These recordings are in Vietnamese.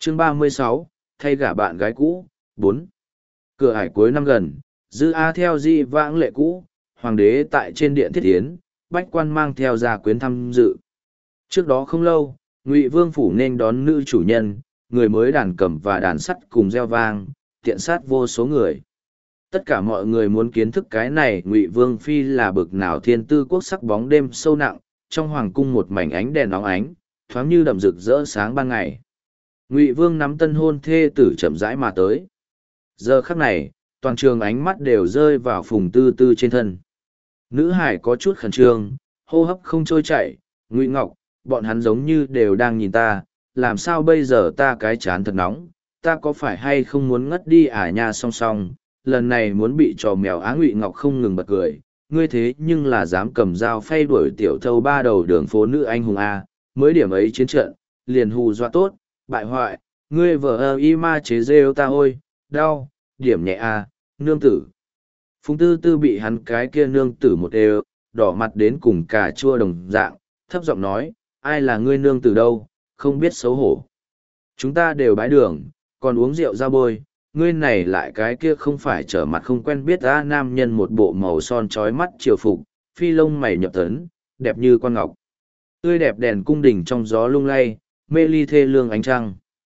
Chương 36, thay gả bạn gái cũ, 4. Cửa ải cuối năm gần, Dư A theo di vãng lệ cũ, hoàng đế tại trên điện thiết tiến, bách quan mang theo gia quyến tham dự. Trước đó không lâu, Ngụy Vương phủ nên đón nữ chủ nhân, người mới đàn cầm và đàn sắt cùng reo vang, tiện sát vô số người. Tất cả mọi người muốn kiến thức cái này Ngụy Vương phi là bực nào thiên tư quốc sắc bóng đêm sâu nặng, trong hoàng cung một mảnh ánh đèn óng ánh, thoáng như đậm rực rỡ sáng ban ngày. Ngụy Vương nắm tân hôn thê tử chậm rãi mà tới. Giờ khắc này, toàn trường ánh mắt đều rơi vào Phùng Tư Tư trên thân. Nữ hải có chút khẩn trương, hô hấp không trôi chảy. Ngụy Ngọc, bọn hắn giống như đều đang nhìn ta, làm sao bây giờ ta cái chán thật nóng, ta có phải hay không muốn ngất đi à nha. Song song, lần này muốn bị trò mèo Á. Ngụy Ngọc không ngừng bật cười, ngươi thế nhưng là dám cầm dao phay đuổi tiểu thâu ba đầu đường phố nữ anh hùng A, mới điểm ấy chiến trận, liền hù dọa tốt, bại hoại, ngươi vợ y ma chế rêu ta ôi, đau, điểm nhẹ A, nương tử. Phùng Tư Tư bị hắn cái kia nương tử một đều, đỏ mặt đến cùng cà chua đồng dạng, thấp giọng nói, ai là ngươi nương tử đâu, không biết xấu hổ. Chúng ta đều bái đường, còn uống rượu ra bôi, ngươi này lại cái kia không phải trở mặt không quen biết ra. Nam nhân một bộ màu son trói mắt triều phục, phi lông mày nhập tấn, đẹp như con ngọc. Tươi đẹp đèn cung đình trong gió lung lay, mê ly thê lương ánh trăng.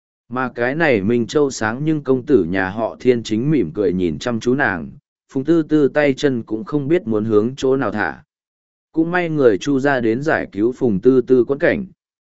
Mà cái này Minh Châu sáng nhưng công tử nhà họ Thiên chính mỉm cười nhìn chăm chú nàng, Phùng Tư Tư tay chân cũng không biết muốn hướng chỗ nào thả. Cũng may người Chu ra đến giải cứu Phùng Tư Tư quẫn cảnh.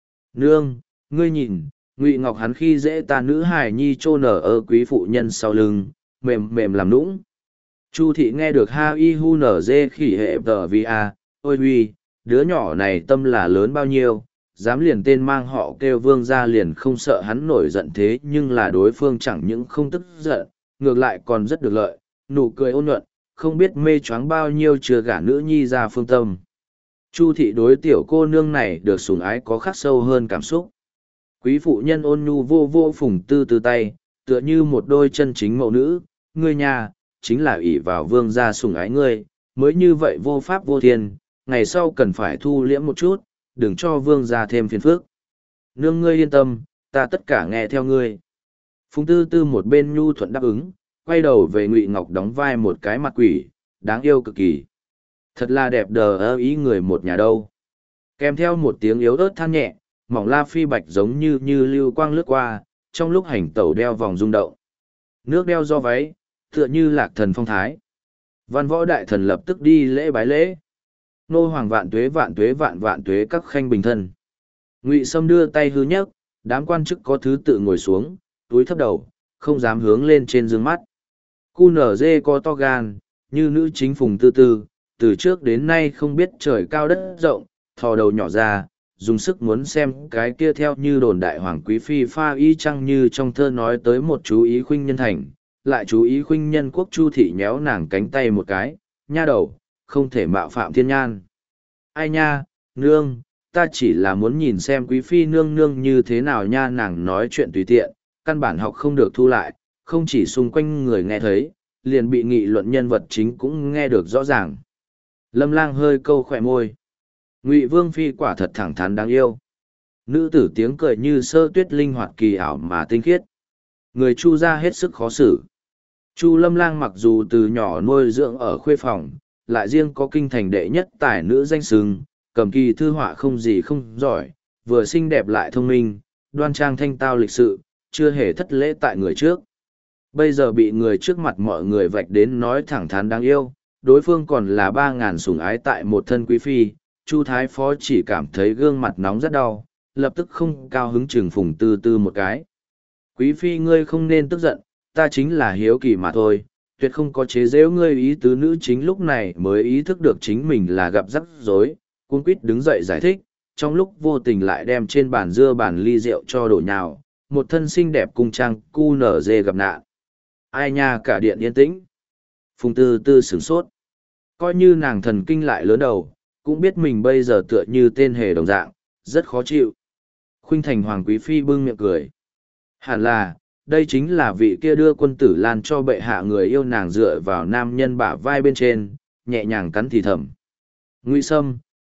Nương, ngươi nhìn, Ngụy Ngọc hắn khi dễ ta nữ hài nhi trô nở ở quý phụ nhân sau lưng, mềm mềm làm nũng. Chu thị nghe được ha y hu nở dê khỉ hệ tờ vi a, ôi huy, đứa nhỏ này tâm là lớn bao nhiêu, dám liền tên mang họ kêu vương ra liền không sợ hắn nổi giận. Thế nhưng là đối phương chẳng những không tức giận, ngược lại còn rất được lợi, nụ cười ôn nhuận, không biết mê choáng bao nhiêu chưa gả nữ nhi ra phương tâm. Chu thị đối tiểu cô nương này được sủng ái có khắc sâu hơn cảm xúc. Quý phụ nhân ôn nhu vô vô Phùng Tư Tư tay, tựa như một đôi chân chính mẫu nữ, ngươi nhà, chính là ỷ vào vương gia sủng ái ngươi, mới như vậy vô pháp vô thiên, ngày sau cần phải thu liễm một chút, đừng cho vương gia thêm phiền phức. Nương ngươi yên tâm, ta tất cả nghe theo ngươi. Phùng Tư Tư một bên nhu thuận đáp ứng, quay đầu về Ngụy Ngọc đóng vai một cái mặt quỷ, đáng yêu cực kỳ. Thật là đẹp đờ ơ ý người một nhà đâu. Kèm theo một tiếng yếu ớt than nhẹ, mỏng la phi bạch giống như lưu quang lướt qua, trong lúc hành tẩu đeo vòng rung động. Nước đeo do váy, tựa như lạc thần phong thái. Văn võ đại thần lập tức đi lễ bái lễ. Nô hoàng vạn tuế vạn tuế các khanh bình thân. Ngụy Sâm đưa tay hư nhấc, đám quan chức có thứ tự ngồi xuống, túi thấp đầu, không dám hướng lên trên dương mắt. Cu nở dê có to gan, như nữ chính Phùng Tư Tư, từ trước đến nay không biết trời cao đất rộng, thò đầu nhỏ ra, dùng sức muốn xem cái kia theo như đồn đại hoàng quý phi pha y chăng như trong thơ nói tới một chú ý khuynh nhân thành, lại chú ý khuynh nhân quốc. Chu thị nhéo nàng cánh tay một cái, nha đầu, không thể mạo phạm thiên nhan. Ai nha, nương, ta chỉ là muốn nhìn xem quý phi nương nương như thế nào nha. Nàng nói chuyện tùy tiện, căn bản học không được thu lại, không chỉ xung quanh người nghe thấy, liền bị nghị luận nhân vật chính cũng nghe được rõ ràng. Lâm Lang hơi câu khỏe môi. Ngụy Vương phi quả thật thẳng thắn đáng yêu. Nữ tử tiếng cười như sơ tuyết linh hoạt kỳ ảo mà tinh khiết. Người Chu ra hết sức khó xử. Chu Lâm Lang mặc dù từ nhỏ nuôi dưỡng ở khuê phòng, lại riêng có kinh thành đệ nhất tài nữ danh xưng, cầm kỳ thư họa không gì không giỏi, vừa xinh đẹp lại thông minh, đoan trang thanh tao lịch sự, chưa hề thất lễ tại người trước. Bây giờ bị người trước mặt mọi người vạch đến nói thẳng thắn đáng yêu, đối phương còn là 3.000 sủng ái tại một thân quý phi. Chu Thái Phó chỉ cảm thấy gương mặt nóng rất đau, lập tức không cao hứng chừng Phùng Tư Tư một cái. Quý phi ngươi không nên tức giận, ta chính là hiếu kỳ mà thôi, tuyệt không có chế giễu ngươi. Ý tứ nữ chính lúc này mới ý thức được chính mình là gặp rắc rối, cuống quýt đứng dậy giải thích, trong lúc vô tình lại đem trên bàn dưa bàn ly rượu cho đổ nhào, một thân xinh đẹp cung trang cu nở dê gặp nạn. Ai nha, cả điện yên tĩnh. Phùng Tư Tư sửng sốt. Coi như nàng thần kinh lại lớn đầu, cũng biết mình bây giờ tựa như tên hề đồng dạng, rất khó chịu. Khuynh thành hoàng quý phi bưng miệng cười. Hẳn là, đây chính là vị kia đưa quân tử lan cho bệ hạ người yêu nàng dựa vào nam nhân bả vai bên trên, nhẹ nhàng cắn thì thầm. Ngụy Sâm,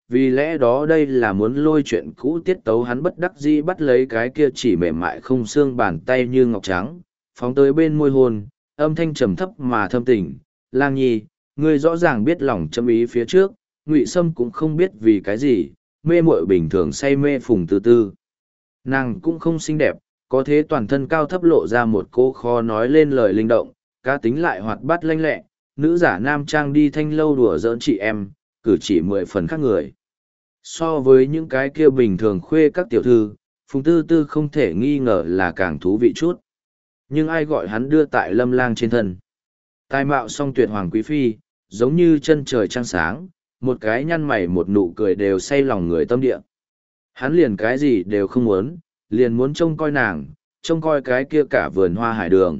vì lẽ đó đây là muốn lôi chuyện cũ tiết tấu. Hắn bất đắc dĩ bắt lấy cái kia chỉ mềm mại không xương bàn tay như ngọc trắng, phóng tới bên môi hôn, âm thanh trầm thấp mà thâm tình. Lang nhi, ngươi rõ ràng biết lòng châm ý phía trước, Ngụy Sâm cũng không biết vì cái gì, mê muội bình thường say mê Phùng Tư Tư. Nàng cũng không xinh đẹp, có thế toàn thân cao thấp lộ ra một cô khó nói lên lời linh động, cá tính lại hoạt bát lanh lẹ, nữ giả nam trang đi thanh lâu đùa giỡn chị em, cử chỉ 10 phần khác người. So với những cái kia bình thường khuê các tiểu thư, Phùng Tư Tư không thể nghi ngờ là càng thú vị chút. Nhưng ai gọi hắn đưa tại Lâm Lang trên thân. Tài mạo song tuyệt hoàng quý phi, giống như chân trời trăng sáng, một cái nhăn mày một nụ cười đều say lòng người tâm địa. Hắn liền cái gì đều không muốn, liền muốn trông coi nàng, trông coi cái kia cả vườn hoa hải đường.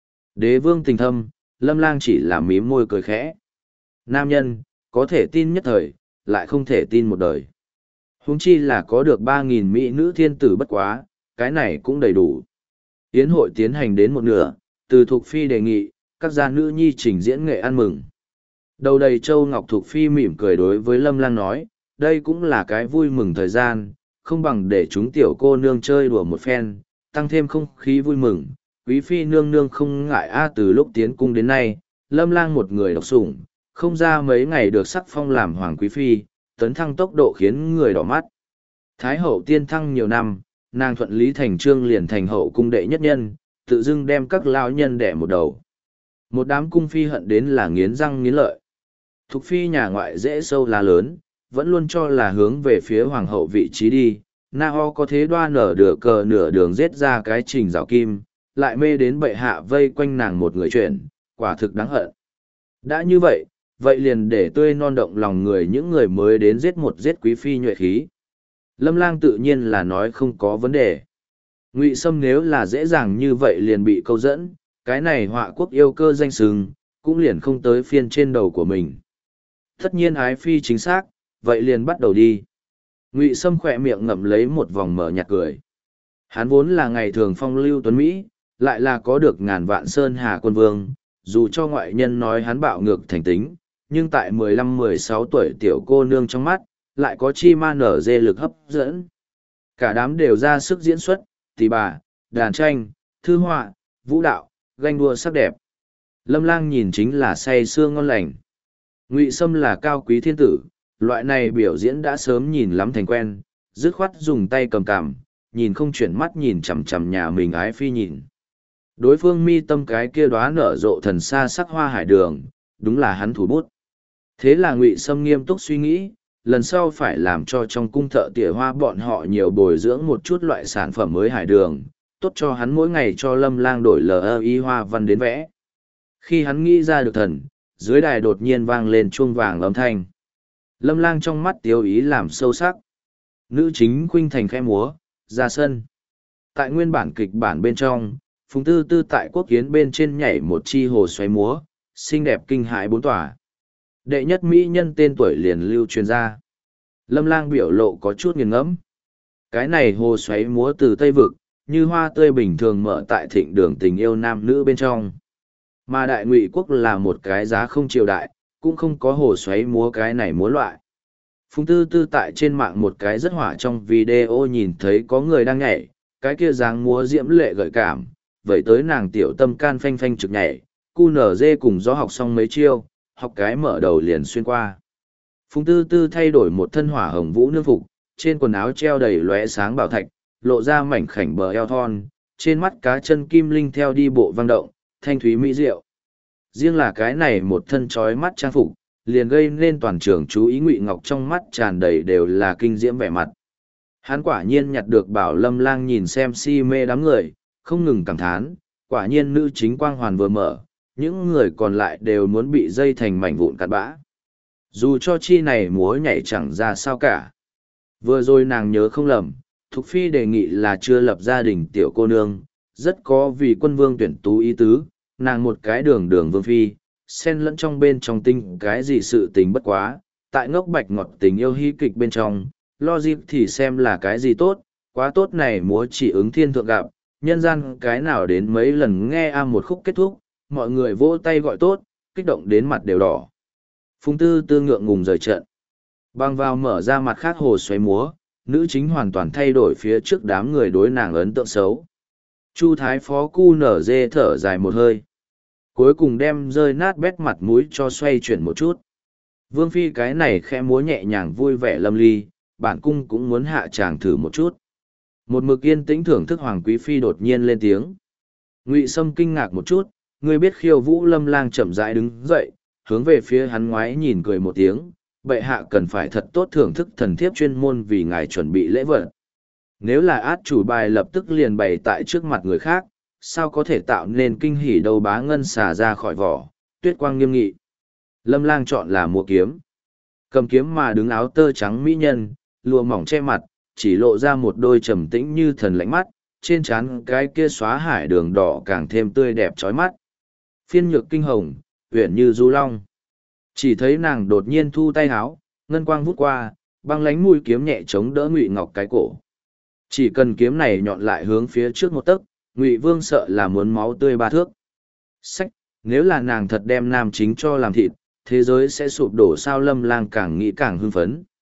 Đế vương tình thâm, Lâm Lang chỉ là mím môi cười khẽ. Nam nhân, có thể tin nhất thời, lại không thể tin một đời. Huống chi là có được 3.000 mỹ nữ thiên tử bất quá, cái này cũng đầy đủ. Yến hội tiến hành đến một nửa, từ Thục Phi đề nghị, các gia nữ nhi trình diễn nghệ ăn mừng. Đầu đầy châu ngọc Thục Phi mỉm cười đối với Lâm Lang nói, đây cũng là cái vui mừng thời gian, không bằng để chúng tiểu cô nương chơi đùa một phen, tăng thêm không khí vui mừng. Quý phi nương nương không ngại từ lúc tiến cung đến nay, Lâm Lang một người độc sủng, không ra mấy ngày được sắc phong làm hoàng quý phi, tấn thăng tốc độ khiến người đỏ mắt. Thái hậu tiên thăng nhiều năm, nàng thuận lý thành trương liền thành hậu cung đệ nhất nhân, tự dưng đem các lão nhân đẻ một đầu. Một đám cung phi hận đến là nghiến răng nghiến lợi. Thục phi nhà ngoại dễ sâu là lớn, vẫn luôn cho là hướng về phía hoàng hậu vị trí đi. Na Ho có thế đoa nở đửa cờ nửa đường giết ra cái trình rào kim, lại mê đến bệ hạ vây quanh nàng một người chuyện, quả thực đáng hận. Đã như vậy, vậy liền để tươi non động lòng người những người mới đến giết quý phi nhuệ khí. Lâm Lang tự nhiên là nói không có vấn đề. Ngụy Sâm nếu là dễ dàng như vậy liền bị câu dẫn, cái này họa quốc yêu cơ danh sừng, cũng liền không tới phiên trên đầu của mình. Tất nhiên ái phi chính xác, vậy liền bắt đầu đi. Ngụy Sâm khỏe miệng ngậm lấy một vòng mở nhạt cười. Hắn vốn là ngày thường phong lưu tuấn Mỹ, lại là có được ngàn vạn sơn hà quân vương, dù cho ngoại nhân nói hắn bạo ngược thành tính, nhưng tại 15-16 tuổi tiểu cô nương trong mắt, lại có chi ma nở dê lực hấp dẫn. Cả đám đều ra sức diễn xuất, tỳ bà, đàn tranh, thư họa, vũ đạo, ganh đua sắc đẹp. Lâm Lang nhìn chính là say sưa ngon lành. Ngụy Sâm là cao quý thiên tử, loại này biểu diễn đã sớm nhìn lắm thành quen, dứt khoát dùng tay cầm cằm, nhìn không chuyển mắt nhìn chằm chằm nhà mình ái phi nhìn. Đối phương mi tâm cái kia đóa nở rộ thần sa sắc hoa hải đường, đúng là hắn thủ bút. Thế là Ngụy Sâm nghiêm túc suy nghĩ, lần sau phải làm cho trong cung thợ tỉa hoa bọn họ nhiều bồi dưỡng một chút loại sản phẩm mới hải đường, tốt cho hắn mỗi ngày cho Lâm Lang đổi LI hoa văn đến vẽ. Khi hắn nghĩ ra được thần, dưới đài đột nhiên vang lên chuông vàng âm thanh. Lâm Lang trong mắt tiêu ý làm sâu sắc. Nữ chính khuynh thành khẽ múa, ra sân. Tại nguyên bản kịch bản bên trong, Phùng Tư Tư tại quốc kiến bên trên nhảy một chi hồ xoáy múa, xinh đẹp kinh hãi bốn tỏa. Đệ nhất mỹ nhân tên tuổi liền lưu truyền ra. Lâm Lang biểu lộ có chút nghiền ngẫm. Cái này hồ xoáy múa từ Tây Vực, như hoa tươi bình thường mở tại thịnh đường tình yêu nam nữ bên trong. Mà Đại Ngụy quốc là một cái giá không triều đại, cũng không có hồ xoáy múa cái này múa loại. Phùng Tư Tư tại trên mạng một cái rất hỏa trong video nhìn thấy có người đang nhảy, cái kia dáng múa diễm lệ gợi cảm, vậy tới nàng tiểu tâm can phanh phanh trực nhảy, cu nở dê cùng gió học xong mấy chiêu, học cái mở đầu liền xuyên qua. Phùng Tư Tư thay đổi một thân hỏa hồng vũ nương phục, trên quần áo treo đầy lóe sáng bảo thạch, lộ ra mảnh khảnh bờ eo thon, trên mắt cá chân kim linh theo đi bộ vang động, thanh thúy mỹ diệu. Riêng là cái này một thân trói mắt trang phục, liền gây nên toàn trường chú ý. Ngụy Ngọc trong mắt tràn đầy đều là kinh diễm vẻ mặt. Hắn quả nhiên nhặt được bảo Lâm Lang nhìn xem si mê đám người, không ngừng cảm thán, quả nhiên nữ chính quang hoàn vừa mở, những người còn lại đều muốn bị dây thành mảnh vụn cặn bã. Dù cho chi này múa nhảy chẳng ra sao cả. Vừa rồi nàng nhớ không lầm, Thục Phi đề nghị là chưa lập gia đình tiểu cô nương, rất có vì quân vương tuyển tú ý tứ, nàng một cái đường đường vương phi, xen lẫn trong bên trong tinh cái gì sự tình bất quá, tại ngốc bạch ngọt tình yêu hy kịch bên trong, logic thì xem là cái gì tốt, quá tốt này múa chỉ ứng thiên thượng gặp, nhân gian cái nào đến mấy lần nghe một khúc kết thúc, mọi người vỗ tay gọi tốt, kích động đến mặt đều đỏ. Phùng Tư Tư ngượng ngùng rời trận. Băng vào mở ra mặt khác hồ xoáy múa, nữ chính hoàn toàn thay đổi phía trước đám người đối nàng ấn tượng xấu. Chu Thái Phó cu nở dê thở dài một hơi. Cuối cùng đem rơi nát bét mặt mũi cho xoay chuyển một chút. Vương Phi cái này khẽ múa nhẹ nhàng vui vẻ lâm ly, bản cung cũng muốn hạ chàng thử một chút. Một mực yên tĩnh thưởng thức Hoàng Quý Phi đột nhiên lên tiếng. Ngụy Sâm kinh ngạc một chút, ngươi biết Khiêu Vũ Lâm Lang chậm rãi đứng dậy, hướng về phía hắn ngoái nhìn cười một tiếng, bệ hạ cần phải thật tốt thưởng thức thần thiếp chuyên môn vì ngài chuẩn bị lễ vật. Nếu là át chủ bài lập tức liền bày tại trước mặt người khác, sao có thể tạo nên kinh hỉ đâu bá ngân xả ra khỏi vỏ, tuyết quang nghiêm nghị. Lâm Lang chọn là mua kiếm. Cầm kiếm mà đứng áo tơ trắng mỹ nhân, lụa mỏng che mặt, chỉ lộ ra một đôi trầm tĩnh như thần lạnh mắt, trên trán cái kia xóa hải đường đỏ càng thêm tươi đẹp chói mắt. Phiên nhược kinh hồng, uyển như du long. Chỉ thấy nàng đột nhiên thu tay háo, ngân quang vút qua, băng lánh mũi kiếm nhẹ chống đỡ Ngụy Ngọc cái cổ. Chỉ cần kiếm này nhọn lại hướng phía trước một tấc, Ngụy Vương sợ là muốn máu tươi ba thước. Sách, nếu là nàng thật đem nam chính cho làm thịt, thế giới sẽ sụp đổ sao Lâm Lang càng nghĩ càng hưng phấn.